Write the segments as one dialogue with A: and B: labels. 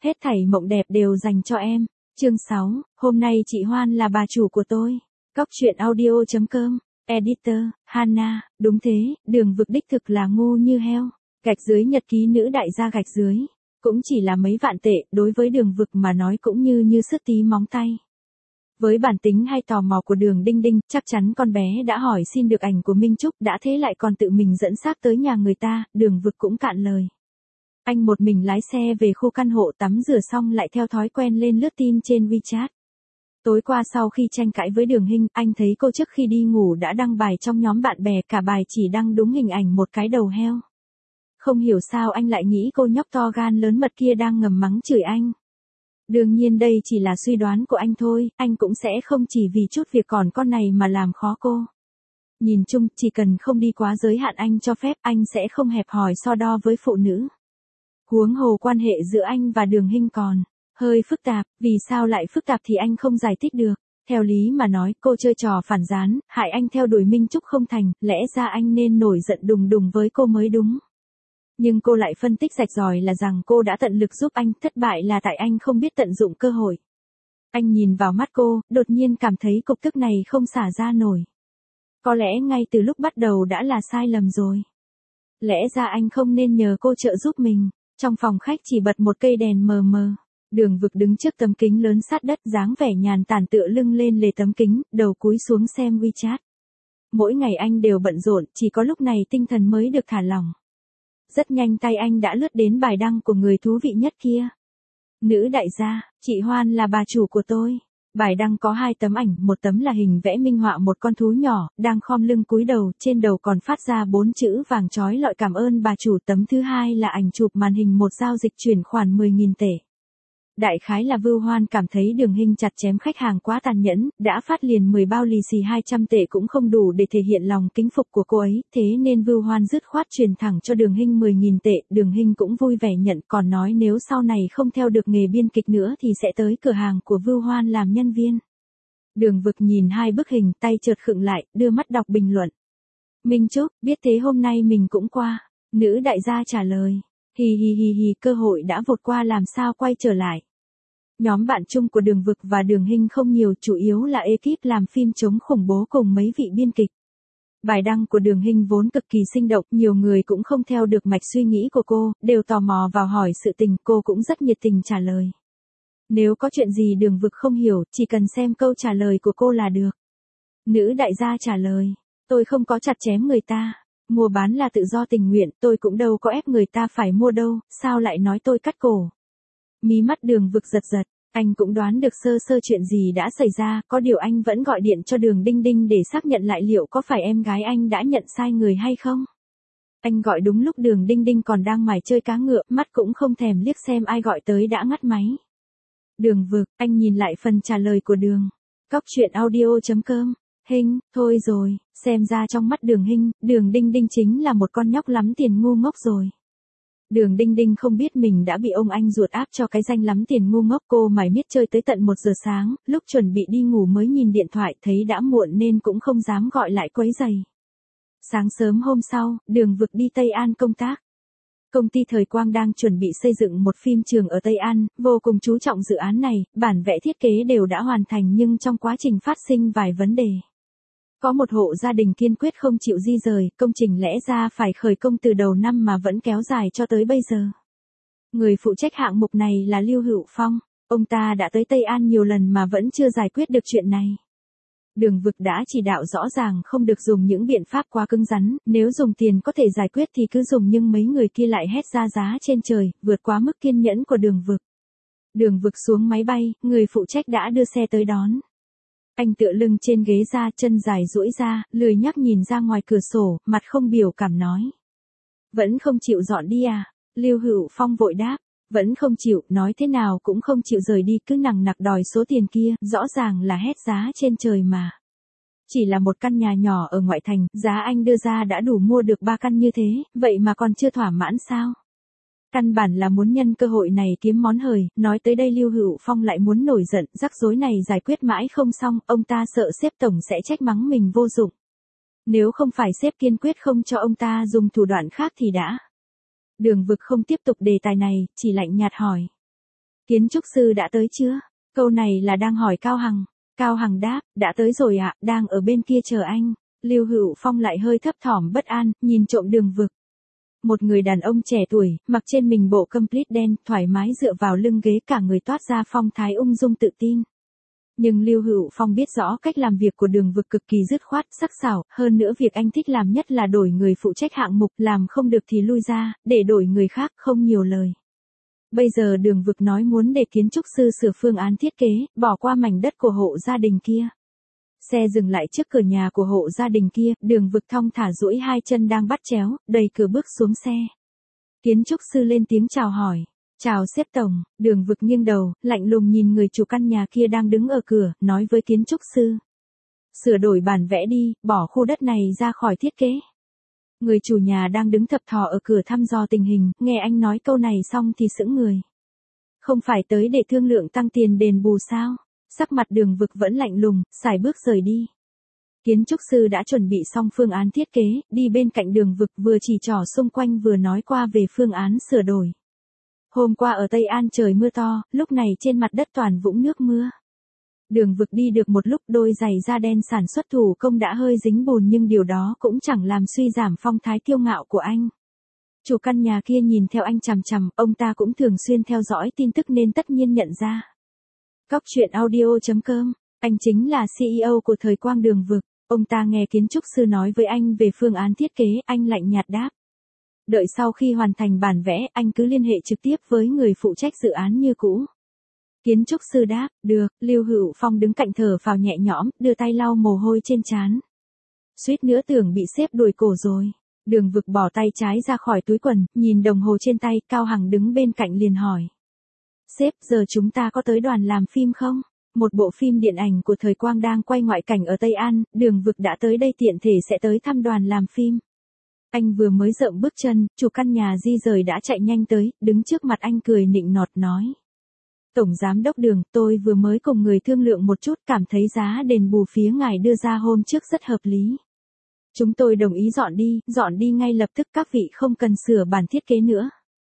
A: Hết thảy mộng đẹp đều dành cho em. Chương 6, hôm nay chị Hoan là bà chủ của tôi. Cóc truyện audio.com, Editor, Hana, đúng thế, Đường Vực đích thực là ngu như heo. Gạch dưới nhật ký nữ đại gia gạch dưới. Cũng chỉ là mấy vạn tệ, đối với Đường Vực mà nói cũng như sứt tí móng tay. Với bản tính hay tò mò của Đường Đinh Đinh, chắc chắn con bé đã hỏi xin được ảnh của Minh Trúc, đã thế lại còn tự mình dẫn xác tới nhà người ta, Đường Vực cũng cạn lời. Anh một mình lái xe về khu căn hộ tắm rửa xong lại theo thói quen lên lướt tin trên WeChat. Tối qua sau khi tranh cãi với Đường Hinh, anh thấy cô trước khi đi ngủ đã đăng bài trong nhóm bạn bè, cả bài chỉ đăng đúng hình ảnh một cái đầu heo. Không hiểu sao anh lại nghĩ cô nhóc to gan lớn mật kia đang ngầm mắng chửi anh. Đương nhiên đây chỉ là suy đoán của anh thôi, anh cũng sẽ không chỉ vì chút việc còn con này mà làm khó cô. Nhìn chung, chỉ cần không đi quá giới hạn anh cho phép, anh sẽ không hẹp hòi so đo với phụ nữ. Huống hồ quan hệ giữa anh và Đường Hinh còn hơi phức tạp, vì sao lại phức tạp thì anh không giải thích được. Theo lý mà nói, cô chơi trò phản gián, hại anh theo đuổi Minh Trúc không thành, lẽ ra anh nên nổi giận đùng đùng với cô mới đúng. Nhưng cô lại phân tích rạch ròi là rằng cô đã tận lực giúp anh, thất bại là tại anh không biết tận dụng cơ hội. Anh nhìn vào mắt cô, đột nhiên cảm thấy cục tức này không xả ra nổi. Có lẽ ngay từ lúc bắt đầu đã là sai lầm rồi. Lẽ ra anh không nên nhờ cô trợ giúp mình. Trong phòng khách chỉ bật một cây đèn mờ mờ. Đường Vực đứng trước tấm kính lớn sát đất, dáng vẻ nhàn tản tựa lưng lên lề tấm kính, đầu cúi xuống xem WeChat. Mỗi ngày anh đều bận rộn, chỉ có lúc này tinh thần mới được thả lỏng. Rất nhanh tay anh đã lướt đến bài đăng của người thú vị nhất kia. Nữ đại gia, chị Hoan là bà chủ của tôi. Bài đăng có 2 tấm ảnh, một tấm là hình vẽ minh họa một con thú nhỏ, đang khom lưng cúi đầu, trên đầu còn phát ra 4 chữ vàng chói lọi cảm ơn bà chủ. Tấm thứ 2 là ảnh chụp màn hình một giao dịch chuyển khoản 10.000 tệ. Đại khái là Vưu Hoan cảm thấy Đường Hinh chặt chém khách hàng quá tàn nhẫn, đã phát liền 10 bao lì xì 200 tệ cũng không đủ để thể hiện lòng kính phục của cô ấy, thế nên Vưu Hoan dứt khoát truyền thẳng cho Đường Hinh 10.000 tệ, Đường Hinh cũng vui vẻ nhận, còn nói nếu sau này không theo được nghề biên kịch nữa thì sẽ tới cửa hàng của Vưu Hoan làm nhân viên. Đường Vực nhìn 2 bức hình, tay chợt khựng lại, đưa mắt đọc bình luận. Minh Trúc, biết thế hôm nay mình cũng qua. Nữ đại gia trả lời. Hì hì hì hì, cơ hội đã vụt qua làm sao quay trở lại. Nhóm bạn chung của Đường Vực và Đường Hinh không nhiều, chủ yếu là ekip làm phim chống khủng bố cùng mấy vị biên kịch. Bài đăng của Đường Hinh vốn cực kỳ sinh động, nhiều người cũng không theo được mạch suy nghĩ của cô, đều tò mò vào hỏi sự tình, cô cũng rất nhiệt tình trả lời. Nếu có chuyện gì Đường Vực không hiểu, chỉ cần xem câu trả lời của cô là được. Nữ đại gia trả lời, tôi không có chặt chém người ta, mua bán là tự do tình nguyện, tôi cũng đâu có ép người ta phải mua đâu, sao lại nói tôi cắt cổ. Mí mắt Đường Vực giật giật, anh cũng đoán được sơ sơ chuyện gì đã xảy ra, có điều anh vẫn gọi điện cho Đường Đinh Đinh để xác nhận lại liệu có phải em gái anh đã nhận sai người hay không. Anh gọi đúng lúc Đường Đinh Đinh còn đang mải chơi cá ngựa, mắt cũng không thèm liếc xem ai gọi tới đã ngắt máy. Đường Vực, anh nhìn lại phần trả lời của Đường. Cóc truyện audio.com, Hinh, thôi rồi, xem ra trong mắt Đường Hinh, Đường Đinh Đinh chính là một con nhóc lắm tiền ngu ngốc rồi. Đường Đinh Đinh không biết mình đã bị ông anh ruột áp cho cái danh lắm tiền ngu ngốc, cô mải miết chơi tới tận 1 giờ sáng, lúc chuẩn bị đi ngủ mới nhìn điện thoại thấy đã muộn nên cũng không dám gọi lại quấy rầy. Sáng sớm hôm sau, Đường Vực đi Tây An công tác. Công ty Thời Quang đang chuẩn bị xây dựng một phim trường ở Tây An, vô cùng chú trọng dự án này, bản vẽ thiết kế đều đã hoàn thành nhưng trong quá trình phát sinh vài vấn đề. Có một hộ gia đình kiên quyết không chịu di rời, công trình lẽ ra phải khởi công từ đầu năm mà vẫn kéo dài cho tới bây giờ. Người phụ trách hạng mục này là Lưu Hữu Phong, ông ta đã tới Tây An nhiều lần mà vẫn chưa giải quyết được chuyện này. Đường Vực đã chỉ đạo rõ ràng không được dùng những biện pháp quá cứng rắn, nếu dùng tiền có thể giải quyết thì cứ dùng, nhưng mấy người kia lại hét ra giá trên trời, vượt quá mức kiên nhẫn của Đường Vực. Đường Vực xuống máy bay, người phụ trách đã đưa xe tới đón. Anh tựa lưng trên ghế ra, chân dài duỗi ra, lười nhác nhìn ra ngoài cửa sổ, mặt không biểu cảm nói. Vẫn không chịu dọn đi à? Lưu Hữu Phong vội đáp. Vẫn không chịu, nói thế nào cũng không chịu rời đi, cứ nằng nặc đòi số tiền kia, rõ ràng là hét giá trên trời mà. Chỉ là một căn nhà nhỏ ở ngoại thành, giá anh đưa ra đã đủ mua được 3 căn như thế, vậy mà còn chưa thỏa mãn sao? Căn bản là muốn nhân cơ hội này kiếm món hời, nói tới đây Lưu Hữu Phong lại muốn nổi giận, rắc rối này giải quyết mãi không xong, ông ta sợ sếp tổng sẽ trách mắng mình vô dụng. Nếu không phải sếp kiên quyết không cho ông ta dùng thủ đoạn khác thì đã. Đường Vực không tiếp tục đề tài này, chỉ lạnh nhạt hỏi. Kiến trúc sư đã tới chưa? Câu này là đang hỏi Cao Hằng. Cao Hằng đáp, đã tới rồi ạ, đang ở bên kia chờ anh. Lưu Hữu Phong lại hơi thấp thỏm bất an, nhìn trộm Đường Vực. Một người đàn ông trẻ tuổi, mặc trên mình bộ complete đen, thoải mái dựa vào lưng ghế, cả người toát ra phong thái ung dung tự tin. Nhưng Lưu Hữu Phong biết rõ cách làm việc của Đường Vực cực kỳ dứt khoát, sắc sảo, hơn nữa việc anh thích làm nhất là đổi người phụ trách hạng mục, làm không được thì lui ra, để đổi người khác, không nhiều lời. Bây giờ Đường Vực nói muốn để kiến trúc sư sửa phương án thiết kế, bỏ qua mảnh đất của hộ gia đình kia. Xe dừng lại trước cửa nhà của hộ gia đình kia, Đường Vực thong thả duỗi hai chân đang bắt chéo, đẩy cửa bước xuống xe. Kiến trúc sư lên tiếng chào hỏi. Chào sếp tổng. Đường Vực nghiêng đầu, lạnh lùng nhìn người chủ căn nhà kia đang đứng ở cửa, nói với kiến trúc sư. Sửa đổi bản vẽ đi, bỏ khu đất này ra khỏi thiết kế. Người chủ nhà đang đứng thập thò ở cửa thăm dò tình hình, nghe anh nói câu này xong thì sững người. Không phải tới để thương lượng tăng tiền đền bù sao? Sắc mặt Đường Vực vẫn lạnh lùng, sải bước rời đi. Kiến trúc sư đã chuẩn bị xong phương án thiết kế, đi bên cạnh Đường Vực vừa chỉ trỏ xung quanh vừa nói qua về phương án sửa đổi. Hôm qua ở Tây An trời mưa to, lúc này trên mặt đất toàn vũng nước mưa. Đường Vực đi được một lúc, đôi giày da đen sản xuất thủ công đã hơi dính bùn, nhưng điều đó cũng chẳng làm suy giảm phong thái kiêu ngạo của anh. Chủ căn nhà kia nhìn theo anh chằm chằm, ông ta cũng thường xuyên theo dõi tin tức nên tất nhiên nhận ra. Cóc truyện audio.com, anh chính là CEO của Thời Quang Đường Vực. Ông ta nghe kiến trúc sư nói với anh về phương án thiết kế, anh lạnh nhạt đáp. Đợi sau khi hoàn thành bản vẽ, anh cứ liên hệ trực tiếp với người phụ trách dự án như cũ. Kiến trúc sư đáp, được. Lưu Hữu Phong đứng cạnh thở phào nhẹ nhõm, đưa tay lau mồ hôi trên trán. Suýt nữa tưởng bị sếp đuổi cổ rồi. Đường Vực bỏ tay trái ra khỏi túi quần, nhìn đồng hồ trên tay, Cao Hằng đứng bên cạnh liền hỏi. Sếp, giờ chúng ta có tới đoàn làm phim không? Một bộ phim điện ảnh của Thời Quang đang quay ngoại cảnh ở Tây An, Đường Vực đã tới đây tiện thể sẽ tới thăm đoàn làm phim. Anh vừa mới dậm bước chân, chủ căn nhà di rời đã chạy nhanh tới, đứng trước mặt anh cười nịnh nọt nói. Tổng giám đốc Đường, tôi vừa mới cùng người thương lượng một chút, cảm thấy giá đền bù phía ngài đưa ra hôm trước rất hợp lý. Chúng tôi đồng ý dọn đi ngay lập tức, các vị không cần sửa bản thiết kế nữa.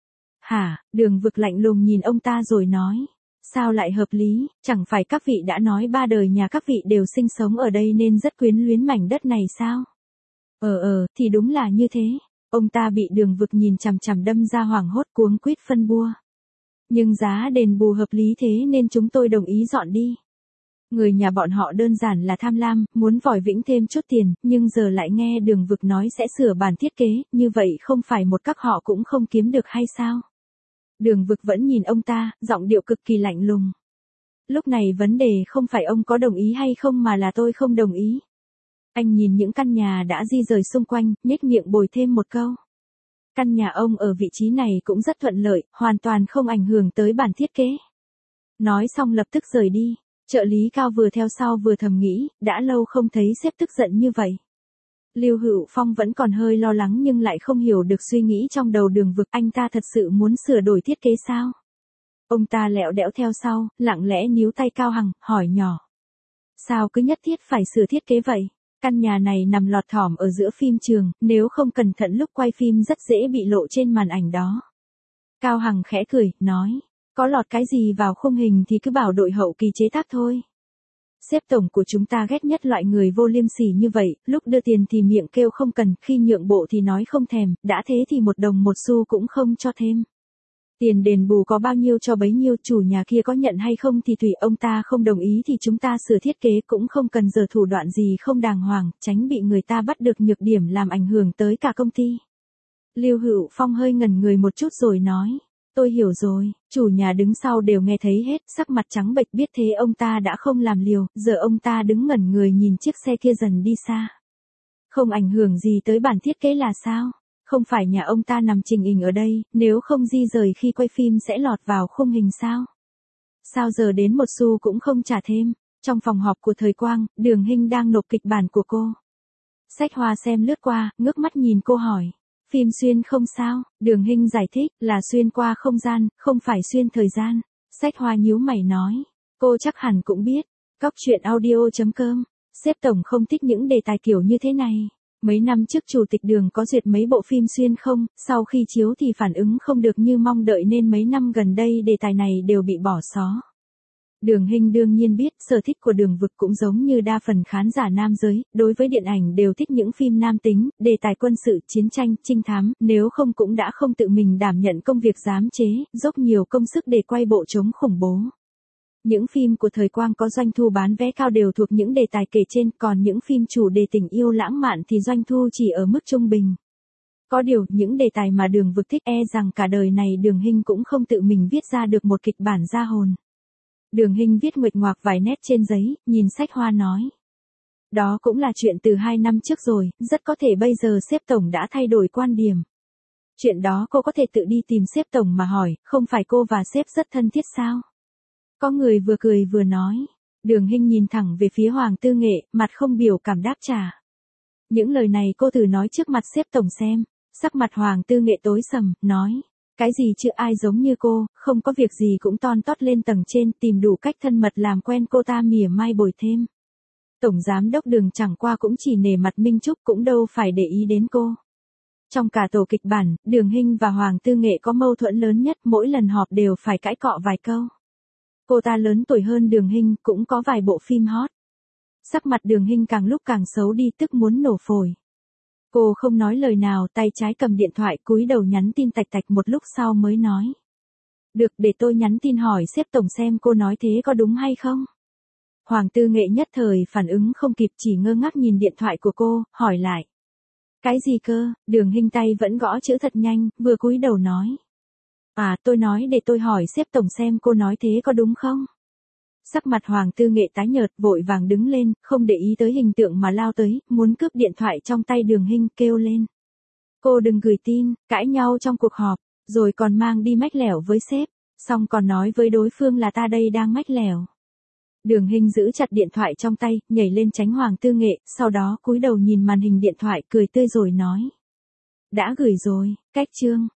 A: Hả? Đường Vực lạnh lùng nhìn ông ta rồi nói. Sao lại hợp lý, chẳng phải các vị đã nói ba đời nhà các vị đều sinh sống ở đây nên rất quyến luyến mảnh đất này sao? Thì đúng là như thế. Ông ta bị Đường Vực nhìn chằm chằm đâm ra hoảng hốt, cuống quýt phân bua. Nhưng giá đền bù hợp lý thế nên chúng tôi đồng ý dọn đi. Người nhà bọn họ đơn giản là tham lam, muốn vòi vĩnh thêm chút tiền, nhưng giờ lại nghe Đường Vực nói sẽ sửa bản thiết kế, như vậy không phải một các họ cũng không kiếm được hay sao? Đường Vực vẫn nhìn ông ta, giọng điệu cực kỳ lạnh lùng. Lúc này vấn đề không phải ông có đồng ý hay không mà là tôi không đồng ý. Anh nhìn những căn nhà đã di rời xung quanh, nhếch miệng bồi thêm một câu. Căn nhà ông ở vị trí này cũng rất thuận lợi, hoàn toàn không ảnh hưởng tới bản thiết kế. Nói xong lập tức rời đi. Trợ lý Cao vừa theo sau vừa thầm nghĩ, đã lâu không thấy sếp tức giận như vậy. Lưu Hữu Phong vẫn còn hơi lo lắng nhưng lại không hiểu được suy nghĩ trong đầu Đường Vực, anh ta thật sự muốn sửa đổi thiết kế sao? Ông ta lẹo đẽo theo sau, lặng lẽ níu tay Cao Hằng, hỏi nhỏ. Sao cứ nhất thiết phải sửa thiết kế vậy? Căn nhà này nằm lọt thỏm ở giữa phim trường, nếu không cẩn thận lúc quay phim rất dễ bị lộ trên màn ảnh đó. Cao Hằng khẽ cười, nói. Có lọt cái gì vào khung hình thì cứ bảo đội hậu kỳ chế tác thôi. Sếp tổng của chúng ta ghét nhất loại người vô liêm sỉ như vậy, lúc đưa tiền thì miệng kêu không cần, khi nhượng bộ thì nói không thèm, đã thế thì một đồng một xu cũng không cho thêm. Tiền đền bù có bao nhiêu cho bấy nhiêu, chủ nhà kia có nhận hay không thì tùy, ông ta không đồng ý thì chúng ta sửa thiết kế, cũng không cần giở thủ đoạn gì không đàng hoàng, tránh bị người ta bắt được nhược điểm làm ảnh hưởng tới cả công ty. Lưu Hữu Phong hơi ngẩn người một chút rồi nói. Tôi hiểu rồi, chủ nhà đứng sau đều nghe thấy hết, sắc mặt trắng bệch, biết thế ông ta đã không làm liều, giờ ông ta đứng ngẩn người nhìn chiếc xe kia dần đi xa. Không ảnh hưởng gì tới bản thiết kế là sao? Không phải nhà ông ta nằm trình hình ở đây, nếu không di rời khi quay phim sẽ lọt vào khung hình sao? Sao giờ đến một xu cũng không trả thêm? Trong phòng họp của Thời Quang, Đường Hinh đang nộp kịch bản của cô. Sách Hoa xem lướt qua, ngước mắt nhìn cô hỏi. Phim xuyên không sao? Đường Hinh giải thích, là xuyên qua không gian, không phải xuyên thời gian. Sách Hoa nhíu mày nói. Cô chắc hẳn cũng biết. Cóc truyện audio.com. Sếp tổng không thích những đề tài kiểu như thế này. Mấy năm trước chủ tịch Đường có duyệt mấy bộ phim xuyên không, sau khi chiếu thì phản ứng không được như mong đợi nên mấy năm gần đây đề tài này đều bị bỏ xó. Đường Hinh đương nhiên biết, sở thích của Đường Vực cũng giống như đa phần khán giả nam giới, đối với điện ảnh đều thích những phim nam tính, đề tài quân sự, chiến tranh, trinh thám, nếu không cũng đã không tự mình đảm nhận công việc giám chế, dốc nhiều công sức để quay bộ chống khủng bố. Những phim của thời Quang có doanh thu bán vé cao đều thuộc những đề tài kể trên, còn những phim chủ đề tình yêu lãng mạn thì doanh thu chỉ ở mức trung bình. Có điều, những đề tài mà Đường Vực thích rằng cả đời này Đường Hinh cũng không tự mình viết ra được một kịch bản ra hồn. Đường Hinh viết nguệch ngoạc vài nét trên giấy, nhìn sách hoa nói. Đó cũng là chuyện từ 2 năm trước rồi, rất có thể bây giờ sếp tổng đã thay đổi quan điểm. Chuyện đó cô có thể tự đi tìm sếp tổng mà hỏi, không phải cô và sếp rất thân thiết sao? Có người vừa cười vừa nói. Đường Hinh nhìn thẳng về phía Hoàng Tư Nghệ, mặt không biểu cảm đáp trả. Những lời này cô thử nói trước mặt sếp tổng xem. Sắc mặt Hoàng Tư Nghệ tối sầm, nói. Cái gì chứ ai giống như cô, không có việc gì cũng ton tót lên tầng trên tìm đủ cách thân mật làm quen cô ta mỉa mai bồi thêm. Tổng giám đốc Đường chẳng qua cũng chỉ nể mặt Minh Trúc cũng đâu phải để ý đến cô. Trong cả tổ kịch bản, Đường Hinh và Hoàng Tư Nghệ có mâu thuẫn lớn nhất, mỗi lần họp đều phải cãi cọ vài câu. Cô ta lớn tuổi hơn Đường Hinh, cũng có vài bộ phim hot. Sắc mặt Đường Hinh càng lúc càng xấu đi tức muốn nổ phổi. Cô không nói lời nào, tay trái cầm điện thoại cúi đầu nhắn tin tạch tạch một lúc sau mới nói. Được, để tôi nhắn tin hỏi sếp tổng xem cô nói thế có đúng hay không? Hoàng Tư Nghệ nhất thời phản ứng không kịp chỉ ngơ ngác nhìn điện thoại của cô, hỏi lại. Cái gì cơ? Đường Hinh tay vẫn gõ chữ thật nhanh, vừa cúi đầu nói. À, tôi nói để tôi hỏi sếp tổng xem cô nói thế có đúng không? Sắc mặt Hoàng Tư Nghệ tái nhợt vội vàng đứng lên, không để ý tới hình tượng mà lao tới, muốn cướp điện thoại trong tay Đường Hinh kêu lên. Cô đừng gửi tin, cãi nhau trong cuộc họp, rồi còn mang đi mách lẻo với sếp, xong còn nói với đối phương là ta đây đang mách lẻo. Đường Hinh giữ chặt điện thoại trong tay, nhảy lên tránh Hoàng Tư Nghệ, sau đó cúi đầu nhìn màn hình điện thoại cười tươi rồi nói. Đã gửi rồi, cách chương.